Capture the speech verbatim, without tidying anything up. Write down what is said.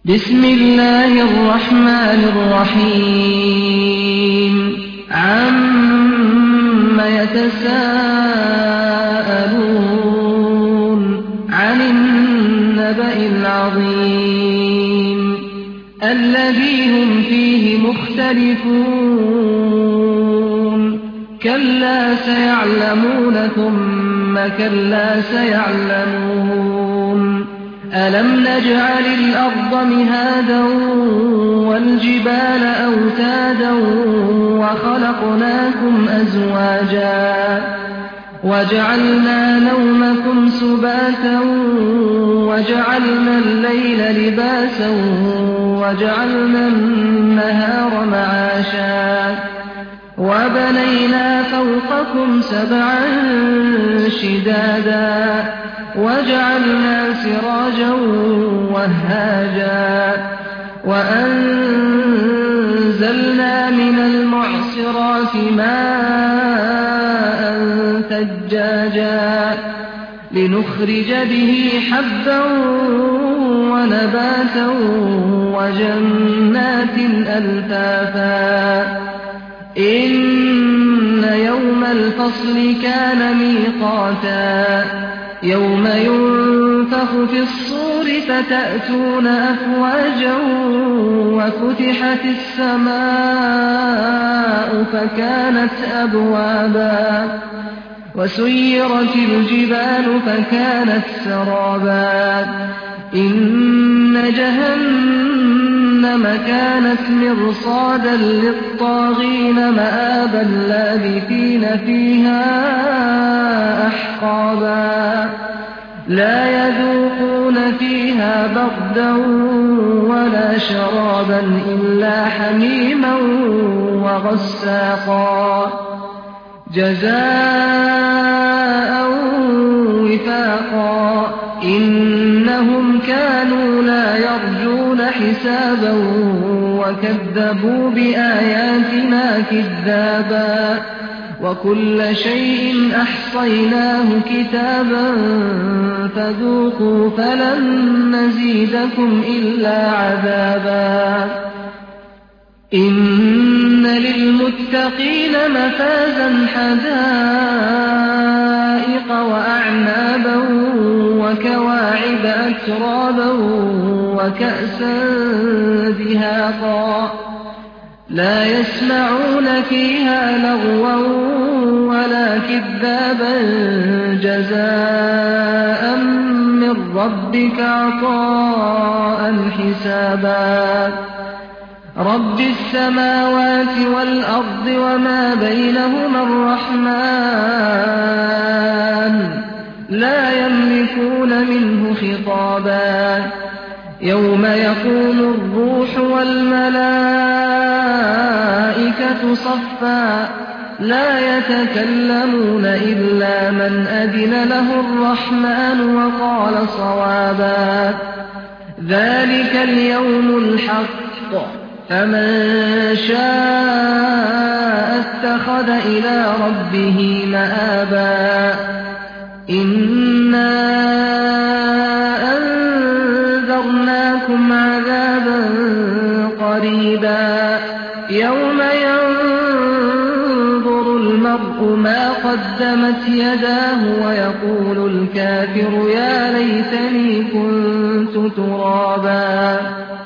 بسم الله الرحمن الرحيم عم يتساءلون عن النبأ العظيم الذي هم فيه مختلفون كلا سيعلمون ثم كلا سيعلمون ألم نجعل الأرض مهادا والجبال أوتادا وخلقناكم أزواجا وجعلنا نومكم سباتا وجعلنا الليل لباسا وجعلنا النهار معاشا وبنينا فوقكم سبعا شدادا وجعلنا سراجا وهاجا وأنزلنا من المعصرات ماء ثجاجا لنخرج به حبا ونباتا وجنات ألفافا إن يوم الفصل كان ميقاتا يوم ينفخ في الصور فتأتون أفواجا وفتحت السماء فكانت أبوابا وسيرت الجبال فكانت سرابا إن جهنم كانت مرصادا للطاغين مآبا لابثين فيها أحقابا لا يذوقون فيها بردا ولا شرابا إلا حميما وغساقا جزاء وفاقا إنهم كانوا لا يرجون حسابا وكذبوا بآياتنا كذابا وكل شيء أحصيناه كتابا فذوقوا فلن نزيدكم إلا عذابا إن للمتقين مفازا حدائق وأعنابا وكواعب أترابا وكأسا دهاقا لا يسمعون فيها لغوا ولا كذابا جزاء من ربك عطاء حسابا رب السماوات والأرض وما بينهما الرحمن لا يملكون منه خطابا يوم يقوم الروح والملائكة صفا لا يتكلمون إلا من أذن له الرحمن وقال صوابا ذلك اليوم الحق فمن شاء اتخذ إلى ربه مآبا إنا أنذرناكم عذابا قريبا يوم ينظر المرء ما قدمت يداه ويقول الكافر يا ليتني كنت ترابا